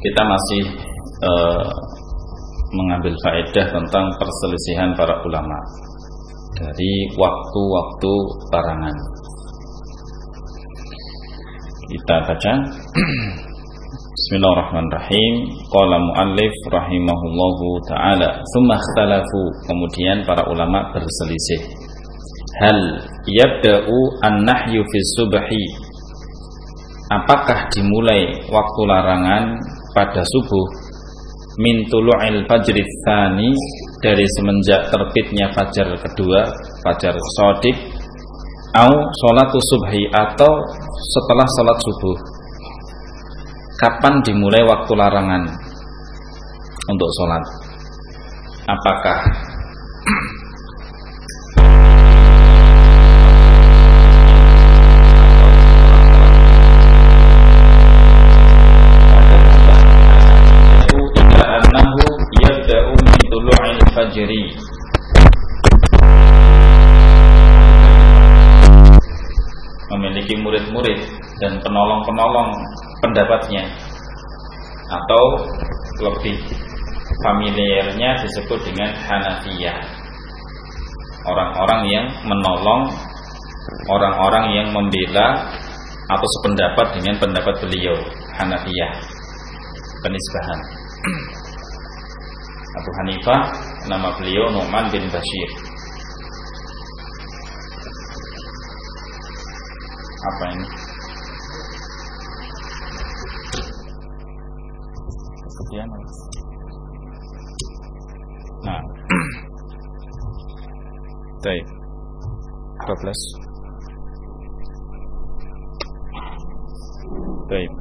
Kita masih mengambil faedah tentang perselisihan para ulama dari waktu-waktu larangan. Kita baca. Bismillahirrahmanirrahim. Qala muallif rahimahullahu taala, "Tsumma ikhtalafu." Kemudian para ulama berselisih. Hal yabda'u an-nahyu fi subhi? Apakah dimulai waktu larangan pada subuh min tulu'il fajri tsani, dari semenjak terbitnya fajar kedua, fajar shadiq, au sholatu subhi, atau setelah salat subuh? Kapan dimulai waktu larangan untuk sholat? Apakah fajri, memiliki murid-murid dan penolong-penolong pendapatnya, atau lebih familiarnya disebut dengan Hanafiyah, orang-orang yang menolong, orang-orang yang membela atau sependapat dengan pendapat beliau. Hanafiyah, penisbahan. Abu Hanifah, nama beliau Nu'man bin Bashir. Apa ini? Kemudian, nah, baik, 12. Baik.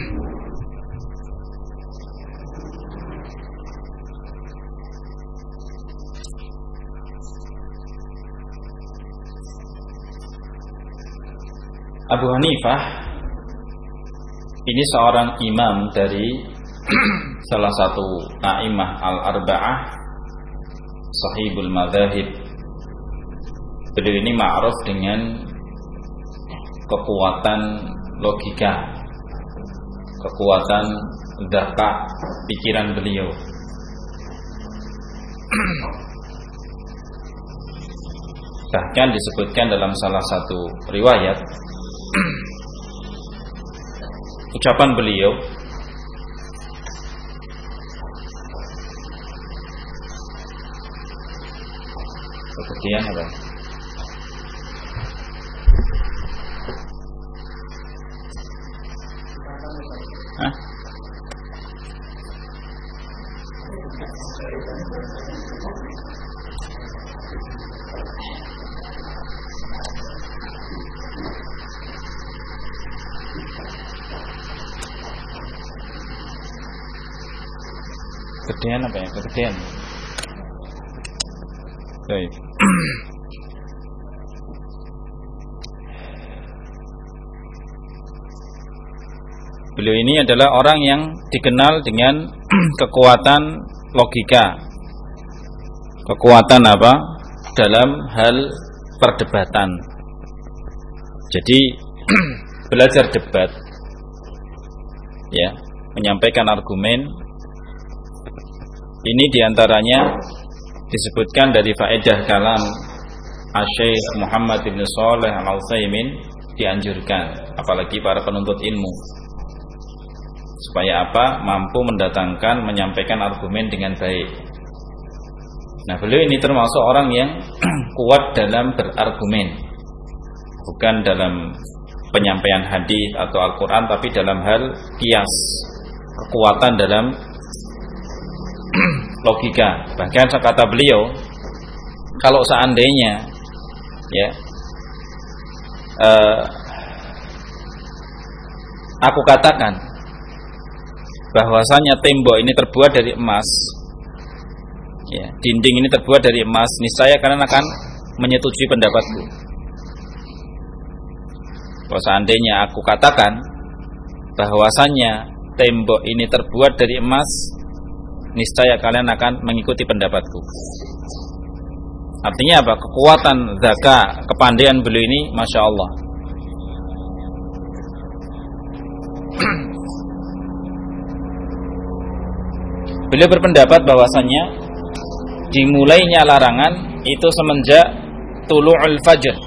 Abu Hanifah ini seorang imam dari salah satu a'imah al-arba'ah, sahibul madzahib. Beliau ini ma'ruf dengan kekuatan logika, kekuatan dzaka pikiran beliau. Bahkan disebutkan dalam salah satu riwayat, ucapan beliau, kemudian apa? Hah? Kegedean apa ya? Kegedean. Baik. Beliau ini adalah orang yang dikenal dengan kekuatan logika. Kekuatan apa? Dalam hal perdebatan. Jadi belajar debat, ya, menyampaikan argumen. Ini diantaranya disebutkan dari faedah kalam Asy-Syaikh Muhammad bin Shalih Al-Utsaimin, dianjurkan apalagi para penuntut ilmu, supaya apa? Mampu mendatangkan, menyampaikan argumen dengan baik. Nah, beliau ini termasuk orang yang kuat dalam berargumen, bukan dalam penyampaian hadis atau Al-Quran, tapi dalam hal qiyas, kekuatan dalam logika. Bahkan kata beliau, kalau seandainya, ya, aku katakan bahwasanya tembok ini terbuat dari emas, ya, dinding ini terbuat dari emas, niscaya kalian akan menyetujui pendapatku. Kalau seandainya aku katakan bahwasanya tembok ini terbuat dari emas, niscaya kalian akan mengikuti pendapatku. Artinya apa? Kekuatan dzaka, kepandaian beliau ini, masya Allah. Beliau berpendapat bahwasanya dimulainya larangan itu semenjak tulu'ul fajr.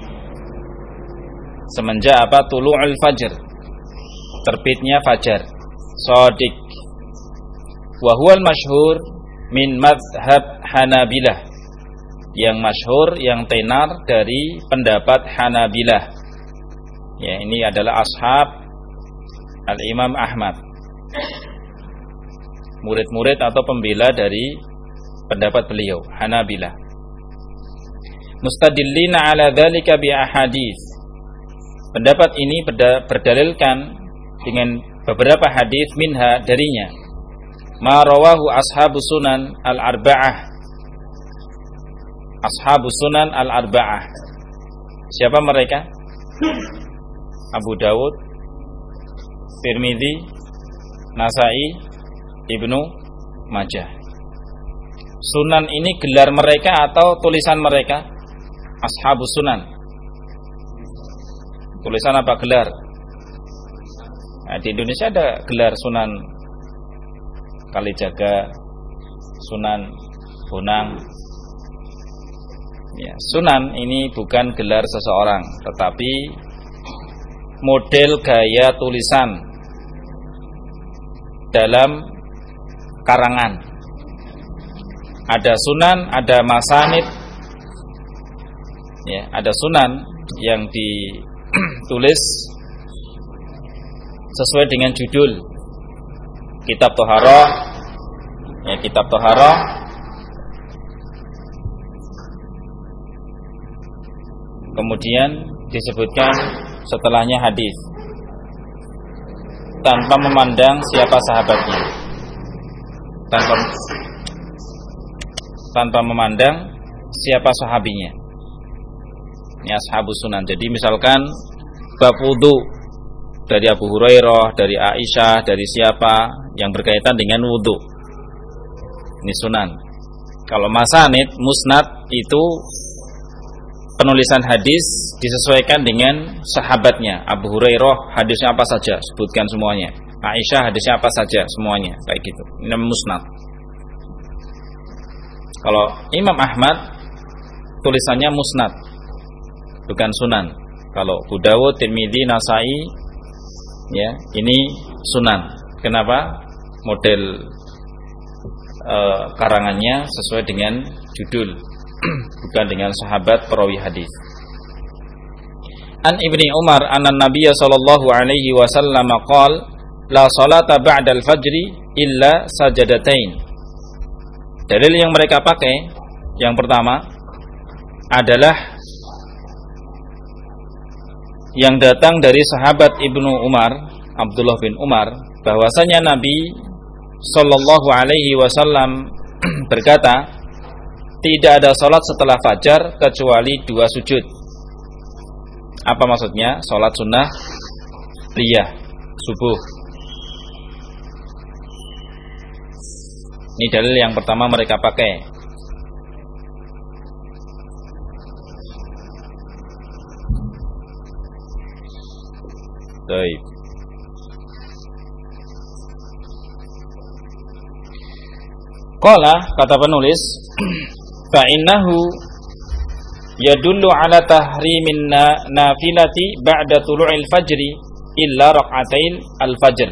Semenjak apa? Tulu'ul fajr, terbitnya fajar shadiq. Wa huwal masyhur min mazhab Hanabilah, yang masyhur, yang tenar dari pendapat Hanabilah. Ya, ini adalah ashab Al-Imam Ahmad, murid-murid atau pembela dari pendapat beliau, Hanabilah. Mustadillina ala dzalika bi ahadits. Pendapat ini berdalilkan dengan beberapa hadis, minha, darinya ma rawahu ashabus sunan al-arba'ah. Ashabus sunan al-arba'ah, siapa mereka? Abu Dawud, Tirmidzi, Nasa'i, Ibnu Majah. Sunan ini gelar mereka atau tulisan mereka? Ashabus sunan. Tulisan apa gelar? Nah, di Indonesia ada gelar Sunan Kalijaga, Sunan Bonang. Ya, Sunan ini bukan gelar seseorang, tetapi model gaya tulisan dalam karangan. Ada sunan, ada masanid. Ya, ada sunan yang ditulis sesuai dengan judul. Kitab Thaharah, ya, kitab Thaharah. Kemudian disebutkan setelahnya hadis, tanpa memandang siapa sahabatnya, tanpa memandang siapa sahabinya. Ini ashabus sunan. Jadi misalkan bab wudu dari Abu Hurairah, dari Aisyah, dari siapa yang berkaitan dengan wudu, ini sunan. Kalau masanid, musnad, itu penulisan hadis disesuaikan dengan sahabatnya. Abu Hurairah hadisnya apa saja, sebutkan semuanya. Aisyah hadisnya apa saja, semuanya, kayak gitu. Ini namanya musnad. Kalau Imam Ahmad tulisannya musnad, bukan sunan. Kalau Abu Dawud, Tirmidzi, Nasa'i, ya, ini sunan. Kenapa? Model karangannya sesuai dengan judul, bukan dengan sahabat perawi hadis. An Ibni Umar anna Nabiyya sallallahu alaihi wasallam qala la salata ba'dal fajri illa sajadatain. Dalil yang mereka pakai yang pertama adalah yang datang dari sahabat Ibnu Umar, Abdullah bin Umar, bahwasanya Nabi sallallahu alaihi wasallam berkata, tidak ada salat setelah fajar kecuali 2 sujud. Apa maksudnya? Salat sunnah liyah, subuh. Ini dalil yang pertama mereka pakai. Baik. Qala, kata penulis, fa innahu yadullu ala tahrimin nafilati ba'da tulu'il fajri illa rak'atain al-fajr.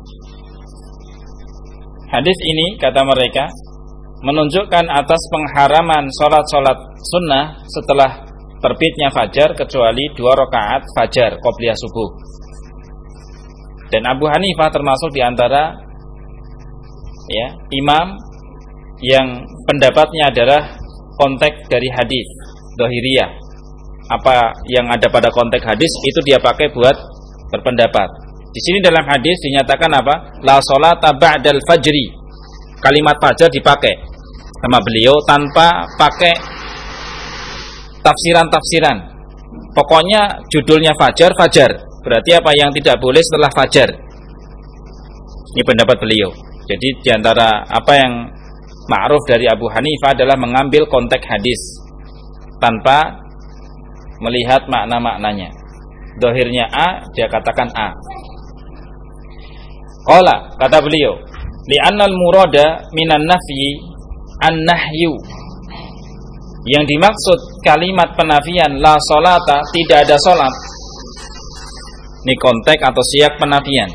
Hadis ini, kata mereka, menunjukkan atas pengharaman salat-salat sunnah setelah terbitnya fajar kecuali 2 rakaat fajar qobliyah subuh. Dan Abu Hanifah termasuk di antara, ya, imam yang pendapatnya adalah konteks dari hadis Dhahiriyah. Apa yang ada pada konteks hadis itu dia pakai buat berpendapat. Di sini dalam hadis dinyatakan apa? La sholata ba'dal fajri. Kalimat fajar dipakai sama beliau tanpa pakai tafsiran-tafsiran. Pokoknya judulnya fajar, fajar. Berarti apa yang tidak boleh setelah fajar. Ini pendapat beliau. Jadi diantara apa yang ma'ruf dari Abu Hanifah adalah mengambil konteks hadis tanpa melihat makna-maknanya. Dohirnya A, dia katakan A. Qala, kata beliau, Li'annal murada minan nafyi an-nahyu. Yang dimaksud kalimat penafian la sholata, tidak ada sholat. Ini konteks atau siyak penafian.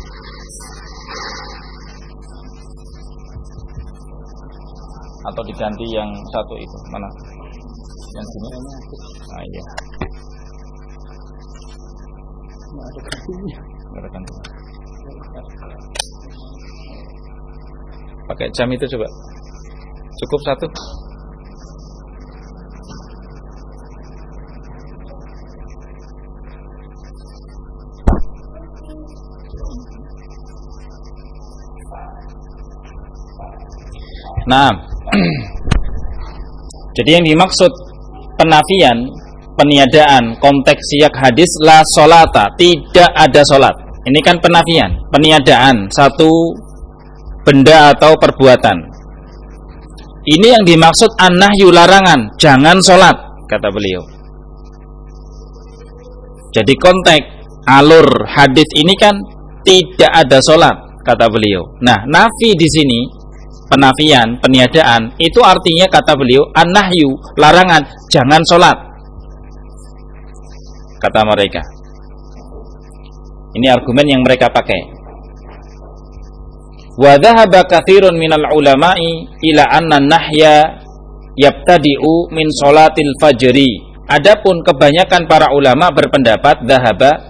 Atau diganti yang satu itu, mana? Yang sini. Ah iya. Ada ganti. Pakai jam itu coba. Cukup satu. Nah, jadi yang dimaksud penafian, peniadaan, konteks siyak hadis la sholata, tidak ada sholat. Ini kan penafian, peniadaan satu benda atau perbuatan. Ini yang dimaksud an-nahyu, larangan, jangan sholat, kata beliau. Jadi konteks alur hadis ini kan tidak ada sholat, kata beliau. Nah, nafi di sini, penafian, peniadaan, itu artinya kata beliau an-nahyu, larangan, jangan sholat, kata mereka. Ini argumen yang mereka pakai. Wa dhahaba katsirun minal ulama'i ila anna nahya yabtadi'u min sholatil fajri. Adapun kebanyakan para ulama berpendapat dhahaba.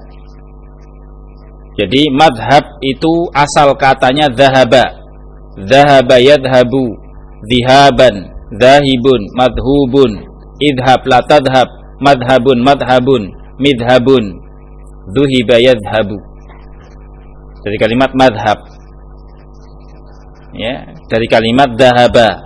Jadi madhab itu asal katanya dhahaba. Dhahaba yadhabu, dhihaban, dhahibun, madhubun, idhab la tadhab, madhabun madhabun, midhabun, dhuhiba yadhabu. Dari kalimat madhab, ya, dari kalimat dhahaba.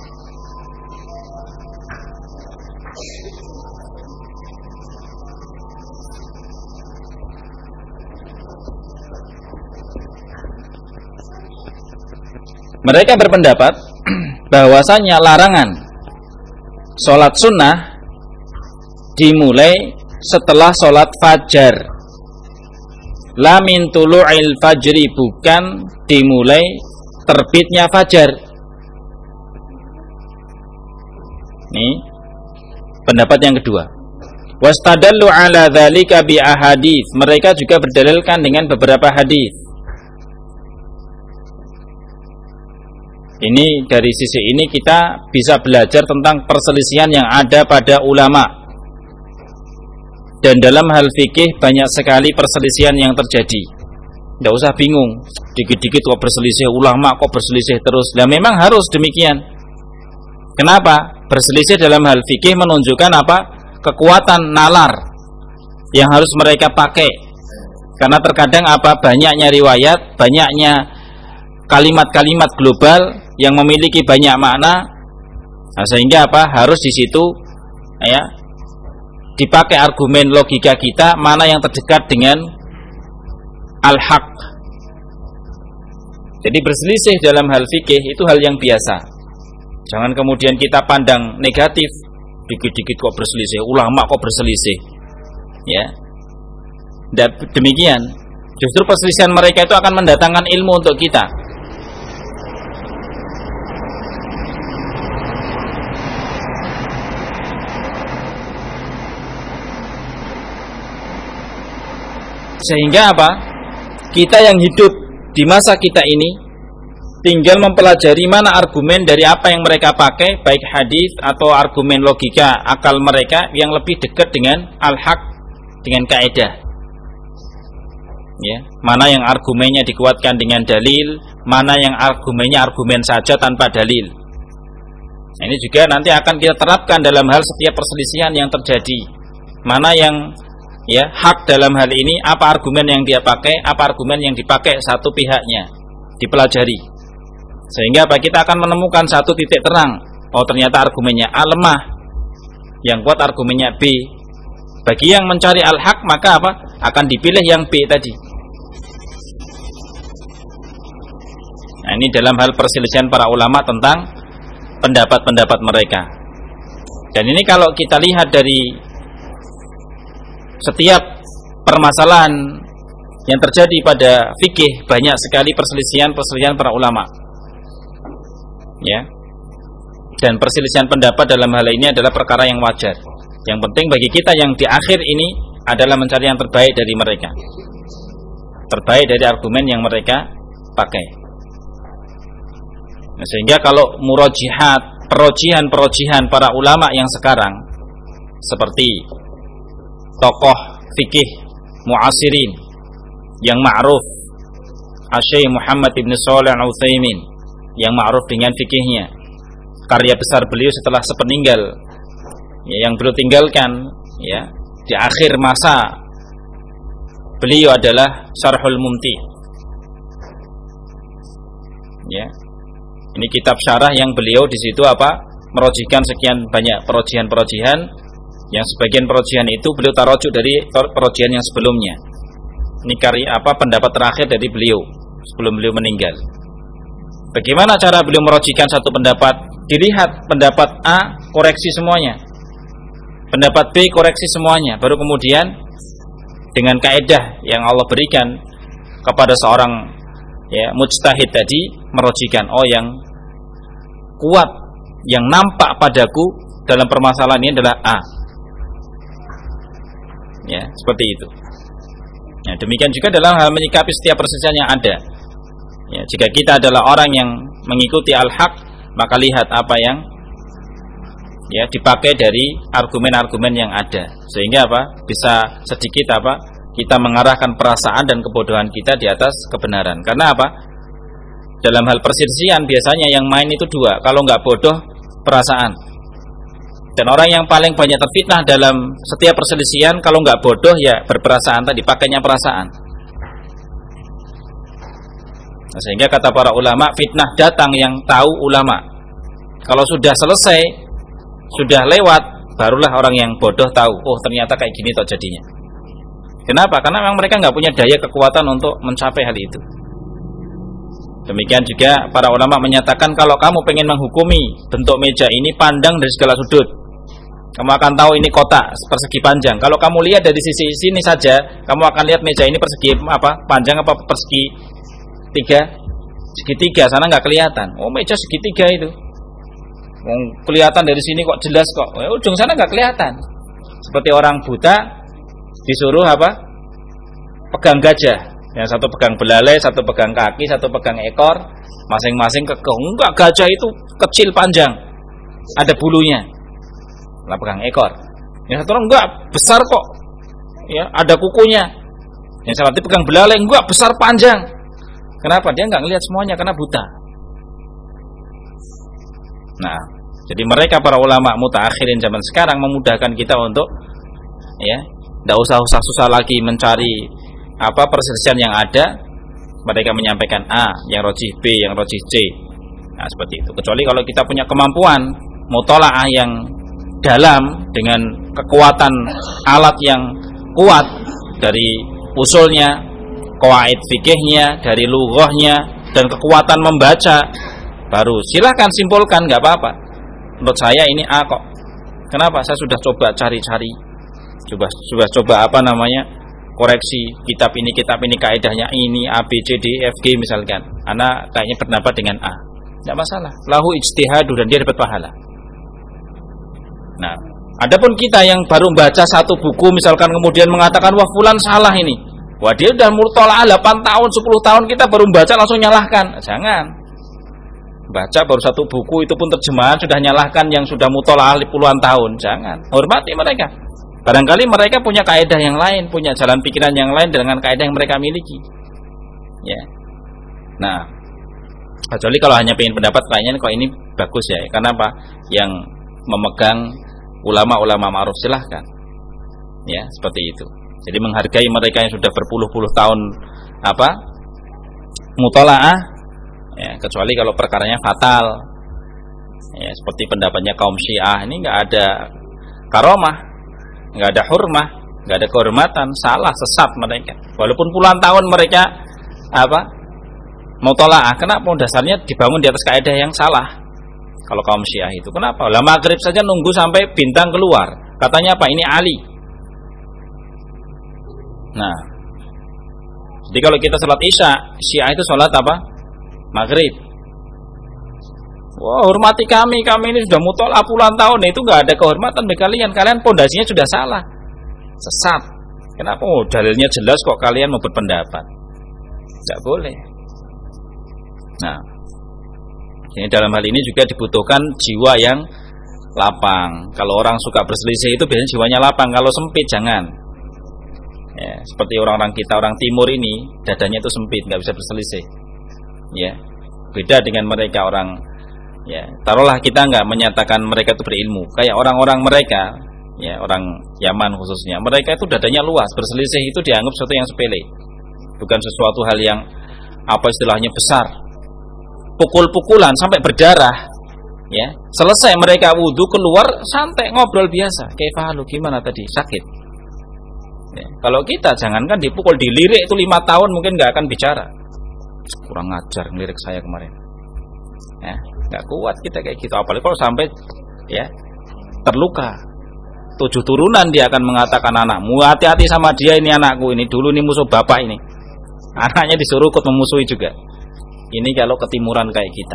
Mereka berpendapat bahwasanya larangan sholat sunnah dimulai setelah sholat fajar. La min tulu'il fajri, bukan dimulai terbitnya fajar. Ini pendapat yang kedua. Wastadallu ala dzalika bi ahadits. Mereka juga berdalilkan dengan beberapa hadis. Ini dari sisi ini kita bisa belajar tentang perselisihan yang ada pada ulama. Dan dalam hal fikih banyak sekali perselisihan yang terjadi. Tidak usah bingung, dikit-dikit kok berselisih, ulama kok berselisih terus. Dan memang harus demikian. Kenapa? Berselisih dalam hal fikih menunjukkan apa? Kekuatan nalar yang harus mereka pakai. Karena terkadang apa? Banyaknya riwayat, banyaknya kalimat-kalimat global yang memiliki banyak makna. Nah, sehingga apa? Harus di situ ya dipakai argumen logika kita mana yang terdekat dengan al-haq. Jadi berselisih dalam hal fikih itu hal yang biasa. Jangan kemudian kita pandang negatif, dikit-dikit kok berselisih, ulama kok berselisih. Ya. Dan demikian, justru perselisihan mereka itu akan mendatangkan ilmu untuk kita. Sehingga apa? Kita yang hidup di masa kita ini tinggal mempelajari mana argumen dari apa yang mereka pakai, baik hadis atau argumen logika akal mereka yang lebih dekat dengan al-haq, dengan kaidah. Ya, mana yang argumennya dikuatkan dengan dalil, mana yang argumennya argumen saja tanpa dalil. Nah, ini juga nanti akan kita terapkan dalam hal setiap perselisihan yang terjadi. Mana yang ya hak dalam hal ini, apa argumen yang dia pakai, apa argumen yang dipakai satu pihaknya, dipelajari. Sehingga apa? Kita akan menemukan satu titik terang. Oh, ternyata argumennya A lemah, yang kuat argumennya B. Bagi yang mencari al-haq, maka apa? Akan dipilih yang B tadi. Nah, ini dalam hal perselisihan para ulama tentang pendapat-pendapat mereka. Dan ini kalau kita lihat dari setiap permasalahan yang terjadi pada fikih banyak sekali perselisihan para ulama. Ya. Dan perselisihan pendapat dalam hal ini adalah perkara yang wajar. Yang penting bagi kita yang di akhir ini adalah mencari yang terbaik dari mereka. Terbaik dari argumen yang mereka pakai. Nah, sehingga kalau murajihat, perojihan para ulama yang sekarang seperti tokoh fikih muasirin yang ma'ruf Asy-Syaikh Muhammad ibn Shalih Al-Utsaimin yang ma'ruf dengan fikihnya, karya besar beliau setelah sepeninggal ya, yang beliau tinggalkan ya di akhir masa beliau adalah Syarhul Mumti. Ya. Ini kitab syarah yang beliau di situ merojihkan sekian banyak perojihan-perojihan yang sebagian perojihan itu beliau tarujuk dari perojihan yang sebelumnya. Ini karya pendapat terakhir dari beliau sebelum beliau meninggal. Bagaimana cara beliau merojihkan satu pendapat? Dilihat pendapat A, koreksi semuanya. Pendapat B, koreksi semuanya. Baru kemudian dengan kaidah yang Allah berikan kepada seorang ya mujtahid tadi merojihkan, oh yang kuat, yang nampak padaku dalam permasalahan ini adalah A. Ya, seperti itu. Ya, demikian juga dalam hal menyikapi setiap perselisihan yang ada. Ya, jika kita adalah orang yang mengikuti al-haq, maka lihat apa yang ya dipakai dari argumen-argumen yang ada, sehingga bisa sedikit kita mengarahkan perasaan dan kebodohan kita di atas kebenaran. Karena dalam hal perselisihan biasanya yang main itu dua, kalau nggak bodoh perasaan. Dan orang yang paling banyak terfitnah dalam setiap perselisihan kalau nggak bodoh ya berperasaan, tadi pakainya perasaan. Nah, sehingga kata para ulama, fitnah datang yang tahu ulama. Kalau sudah selesai, sudah lewat, barulah orang yang bodoh tahu, oh ternyata kayak gini toh jadinya. Kenapa? Karena memang mereka nggak punya daya kekuatan untuk mencapai hal itu. Demikian juga para ulama menyatakan kalau kamu pengen menghukumi bentuk meja ini, pandang dari segala sudut. Kamu akan tahu ini kotak persegi panjang. Kalau kamu lihat dari sisi sini saja, kamu akan lihat meja ini persegi panjang apa persegi segitiga. Sana nggak kelihatan. Oh, meja segitiga itu. Kelihatan dari sini kok jelas kok. Ujung sana nggak kelihatan. Seperti orang buta disuruh pegang gajah. Yang satu pegang belalai, satu pegang kaki, satu pegang ekor, masing-masing kekeh. Enggak, gajah itu kecil panjang, ada bulunya. Lah pegang ekor. Yang satu enggak, besar kok. Ya, ada kukunya. Yang satu pegang belalai, enggak, besar panjang. Kenapa? Dia enggak ngelihat semuanya karena buta. Nah, jadi mereka para ulama mutaakhirin zaman sekarang memudahkan kita untuk ya, enggak usah susah lagi mencari perselisihan yang ada. Mereka menyampaikan A, yang rojih B, yang rojih C. Nah, seperti itu. Kecuali kalau kita punya kemampuan mutolaah yang dalam dengan kekuatan alat yang kuat dari usulnya, qawaid fikihnya, dari lughahnya, dan kekuatan membaca, baru silahkan simpulkan, nggak apa-apa. Menurut saya ini A kok. Kenapa? Saya sudah coba cari-cari, coba koreksi kitab ini kaidahnya ini A B C D F G misalkan. Ana kayaknya berpendapat dengan A. Enggak masalah. Lahu ijtihadu dan dia dapat pahala. Nah, adapun kita yang baru baca satu buku misalkan kemudian mengatakan wah fulan salah ini. Wah, dia udah mutolaah 8 tahun, 10 tahun kita baru baca langsung nyalahkan. Jangan. Baca baru satu buku itu pun terjemahan sudah nyalahkan yang sudah mutolaah puluhan tahun. Jangan. Hormati mereka. Barangkali mereka punya kaidah yang lain, punya jalan pikiran yang lain dengan kaidah yang mereka miliki. Ya. Nah, kecuali kalau hanya pengen pendapat kayaknya kok ini bagus ya. Karena yang memegang ulama-ulama ma'ruf silahkan. Ya, seperti itu. Jadi menghargai mereka yang sudah berpuluh-puluh tahun mutolaah, ya, kecuali kalau perkaranya fatal. Ya, seperti pendapatnya kaum Syiah, ini enggak ada karomah, nggak ada hurmah, nggak ada kehormatan, salah, sesat mereka. Walaupun puluhan tahun mereka mutolaah, kenapa? Dasarnya dibangun di atas kaidah yang salah. Kalau kaum Syiah itu, kenapa? Lah maghrib saja nunggu sampai bintang keluar. Katanya ini Ali. Nah, Jadi kalau kita sholat isya, Syiah itu sholat apa? Maghrib. Wah, hormati kami ini sudah mutolak puluhan tahun. Itu nggak ada kehormatan bagi kalian pondasinya sudah salah, sesat. Kenapa? Oh, dalilnya jelas kok, kalian mau berpendapat. Nggak boleh. Nah, ini dalam hal ini juga dibutuhkan jiwa yang lapang. Kalau orang suka berselisih itu biasanya jiwanya lapang. Kalau sempit jangan. Ya, seperti orang-orang kita, orang timur ini dadanya itu sempit, nggak bisa berselisih. Ya, beda dengan mereka orang. Ya, taruhlah kita nggak menyatakan mereka itu berilmu. Kayak orang-orang mereka, ya orang Yaman khususnya, mereka itu dadanya luas. Berselisih itu dianggap sesuatu yang sepele, bukan sesuatu hal yang apa istilahnya besar. Pukul-pukulan sampai berdarah. Ya, selesai mereka wudhu keluar santai ngobrol biasa. Kaifahalu, gimana tadi? Sakit. Ya, kalau kita jangankan dipukul, dilirik itu 5 tahun mungkin nggak akan bicara. Kurang ajar ngelirik saya kemarin. Ya, nggak kuat kita kayak gitu. Apalagi kalau sampai ya terluka. 7 turunan dia akan mengatakan anakmu, hati-hati sama dia, ini anakku, ini dulu ini musuh bapak ini. Anaknya disuruh ikut memusuhi juga. Ini kalau ketimuran kayak kita.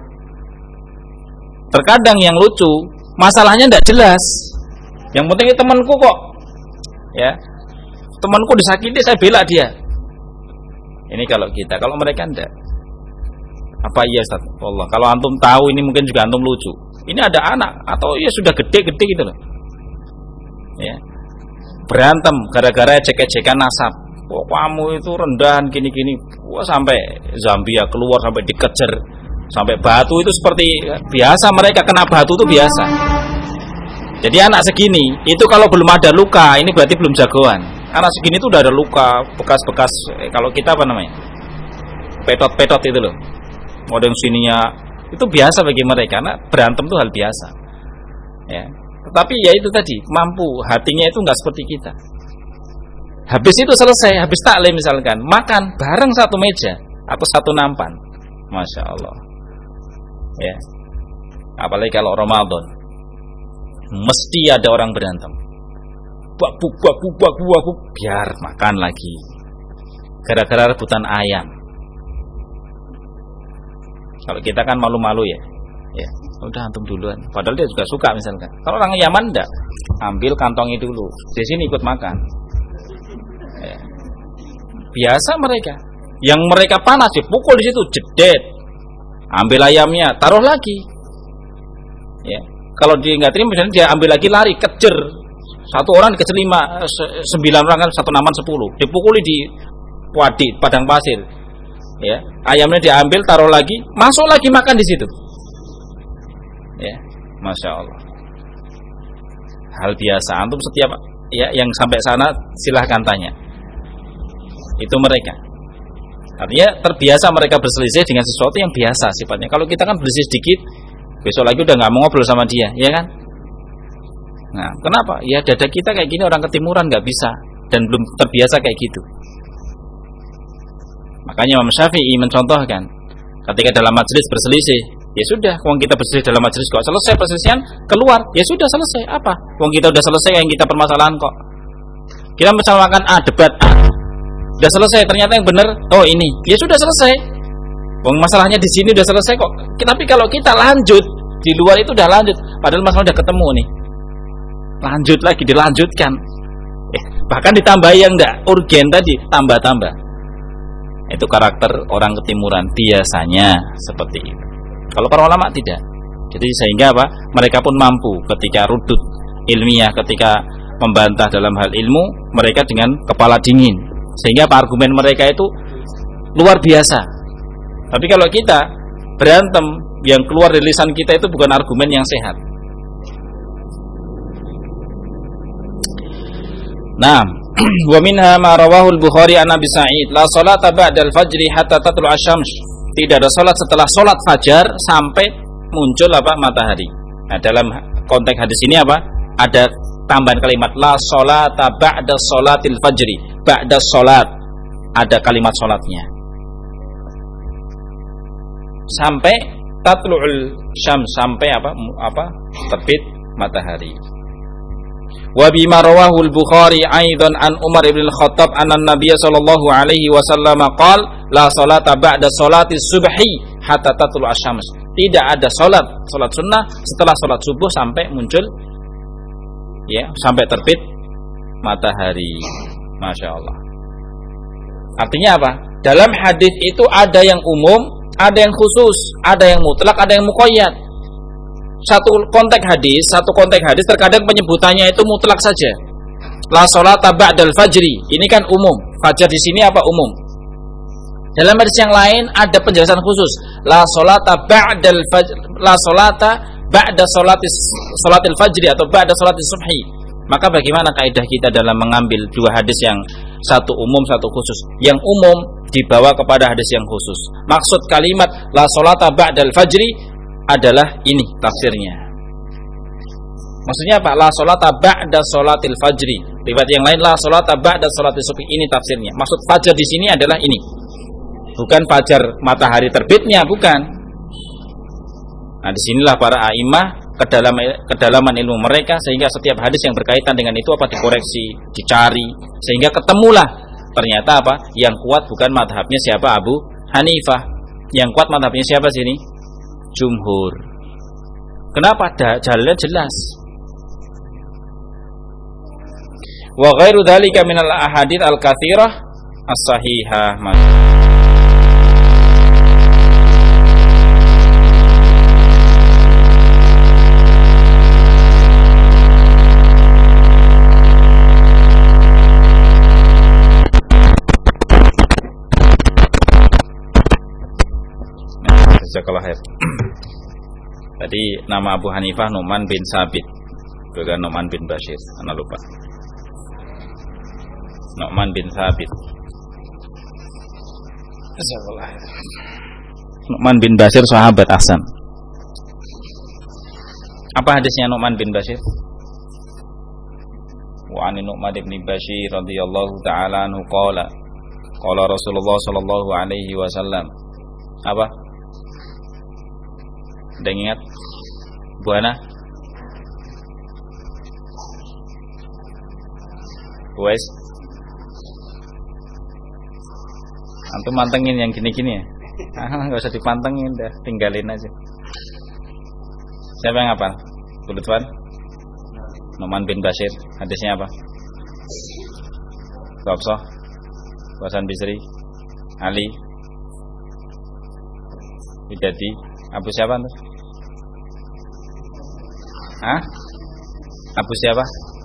Terkadang yang lucu, masalahnya tidak jelas. Yang penting temanku kok, ya, temanku disakiti, saya bela dia. Ini kalau kita, kalau mereka enggak. Apa iya Ustaz? Allah, kalau antum tahu ini mungkin juga antum lucu. Ini ada anak atau ya sudah gede-gede gitu loh. Ya. Berantem gara-gara ejek-ejekan nasab. Oh, kamu itu rendahan gini-gini. Wah, sampai Zambia keluar, sampai dikejar. Sampai batu itu seperti biasa, mereka kena batu itu biasa. Jadi anak segini itu kalau belum ada luka, ini berarti belum jagoan. Anak segini itu udah ada luka, bekas-bekas kalau kita apa namanya? Petot-petot itu loh. Model sininya itu biasa bagi mereka, karena berantem itu hal biasa. Ya. Tetapi ya itu tadi, mampu hatinya itu enggak seperti kita. Habis itu selesai, habis taklim misalkan, makan bareng satu meja atau satu nampan. Masya Allah. Ya. Apalagi kalau Ramadan, mesti ada orang berantem. Buak, biar makan lagi. Gara-gara rebutan ayam. Kalau kita kan malu-malu ya. Ya, udah antum duluan. Padahal dia juga suka misalkan. Kalau orang Yaman enggak, ambil kantongnya dulu. Di sini ikut makan. Ya. Biasa mereka. Yang mereka panas dipukul di situ, jedet. Ambil ayamnya, taruh lagi. Ya. Kalau dia enggak terima, misalnya dia ambil lagi, lari, kejar. Satu orang dikejar 9 orang kan, satu naman 10. Dipukuli di wadi, padang pasir. Ya, ayamnya diambil, taruh lagi, masuk lagi makan di situ. Ya, Masya Allah. Hal biasa. Antum setiap ya yang sampai sana silahkan tanya. Itu mereka. Artinya terbiasa mereka berselisih dengan sesuatu yang biasa sifatnya. Kalau kita kan berselisih sedikit, besok lagi udah nggak mau ngobrol sama dia, ya kan? Nah, kenapa? Ya dada kita kayak gini, orang ketimuran nggak bisa dan belum terbiasa kayak gitu. Makanya Imam Syafi'i mencontohkan, ketika dalam majelis berselisih, ya sudah, kalau kita berselisih dalam majelis kok selesai perselisihan, keluar, ya sudah selesai. Apa? Kalau kita udah selesai yang kita permasalahan kok. Kita mencawakan debat A. Udah selesai, ternyata yang benar, oh ini. Ya sudah selesai. Wong masalahnya di sini udah selesai kok. Tapi kalau kita lanjut, di luar itu udah lanjut, padahal masalah udah ketemu nih. Lanjut lagi, dilanjutkan. Bahkan ditambah yang enggak urgen tadi, tambah-tambah. Itu karakter orang ketimuran biasanya seperti itu. Kalau para ulama tidak. Jadi sehingga apa? Mereka pun mampu ketika rudud ilmiah, ketika membantah dalam hal ilmu, mereka dengan kepala dingin. Sehingga apa? Argumen mereka itu luar biasa. Tapi kalau kita berantem, yang keluar dari lisan kita itu bukan argumen yang sehat. Nah, wa minha ma rawahu al-Bukhari an Abi Sa'id, la salata ba'da al-fajri hatta tatlu'a asy-syams. Tidak ada salat setelah salat fajar sampai muncul apa? Matahari. Nah, dalam konteks hadis ini apa? Ada tambahan kalimat la salata ba'da salatil fajri. Ba'da salat ada kalimat salatnya. Sampai tatlu'ul syams, sampai apa? Terbit matahari. Wa bima rawahu al-Bukhari aidan an Umar ibn al-Khattab anna an-nabiy sallallahu alaihi wasallam qala la salata ba'da salati subhi hatta tatlu asy-syams. Tidak ada salat sunnah setelah salat subuh sampai muncul sampai terbit matahari. Masya Allah. Artinya apa? Dalam hadis itu ada yang umum, ada yang khusus, ada yang mutlak, ada yang muqayyad. Satu konteks hadis terkadang penyebutannya itu mutlak saja. La sholata ba'dal fajri. Ini kan umum. Fajar di sini apa umum? Dalam hadis yang lain ada penjelasan khusus. La sholata ba'dal fajr, la sholata ba'da sholatil fajri atau ba'da sholatis subhi. Maka bagaimana kaidah kita dalam mengambil dua hadis yang satu umum, satu khusus? Yang umum dibawa kepada hadis yang khusus. Maksud kalimat la sholata ba'dal fajri adalah ini tafsirnya. Maksudnya apa? La sholata ba'da sholatil fajri. Riwayat yang lain la sholata ba'da sholatil subhi. Ini tafsirnya. Maksud fajar di sini adalah ini. Bukan fajar matahari terbitnya, bukan. Nah, disinilah para a'imah kedalaman ilmu mereka, sehingga setiap hadis yang berkaitan dengan itu dikoreksi, dicari, sehingga ketemulah ternyata yang kuat bukan madhabnya siapa? Abu Hanifah. Yang kuat madhabnya siapa sini? Jumhur. Kenapa? Jalannya jelas. Wa ghairu dzalika minal ahadits al-katsirah as-sahihah. Jazakallah khair. Tadi nama Abu Hanifah Nu'man bin Sabit, bukan Nu'man bin Bashir. Ana lupa. Nu'man bin Sabit. Jazakallah khair. Nu'man bin Bashir sahabat Ahsan. Apa hadisnya Nu'man bin Bashir? Wa 'an Nu'man bin Bashir radhiyallahu ta'ala anhu qala Rasulullah sallallahu alaihi wasallam. Apa? Ada yang ingat? Bu Ana? Wes? Antum mantengin yang gini-gini ya? Gak usah dipantengin, dah tinggalin aja. Siapa yang apa? Bu Lutfan? Nu'man bin Bashir. Hadisnya apa? Hafsah? Hasan Bisri? Ali? Widadi? Abu siapa tuh? Abu siapa?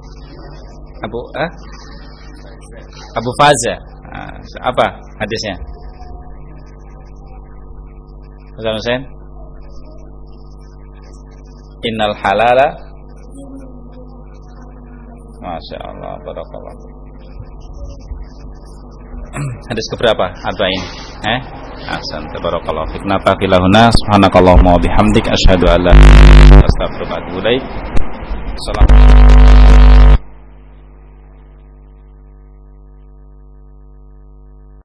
Abu Faza. Apa hadisnya? Hasan Husain? Innal halala. Masya Allah, barakallah. Hadis keberapa? Arba'in. Ahsan, tabarakallahu fik. Nafaqilahuna subhanakallahumma wa bihamdik asyhadu an la ilaha illa anta astaghfiruka wa atubu ilaik. Assalamualaikum.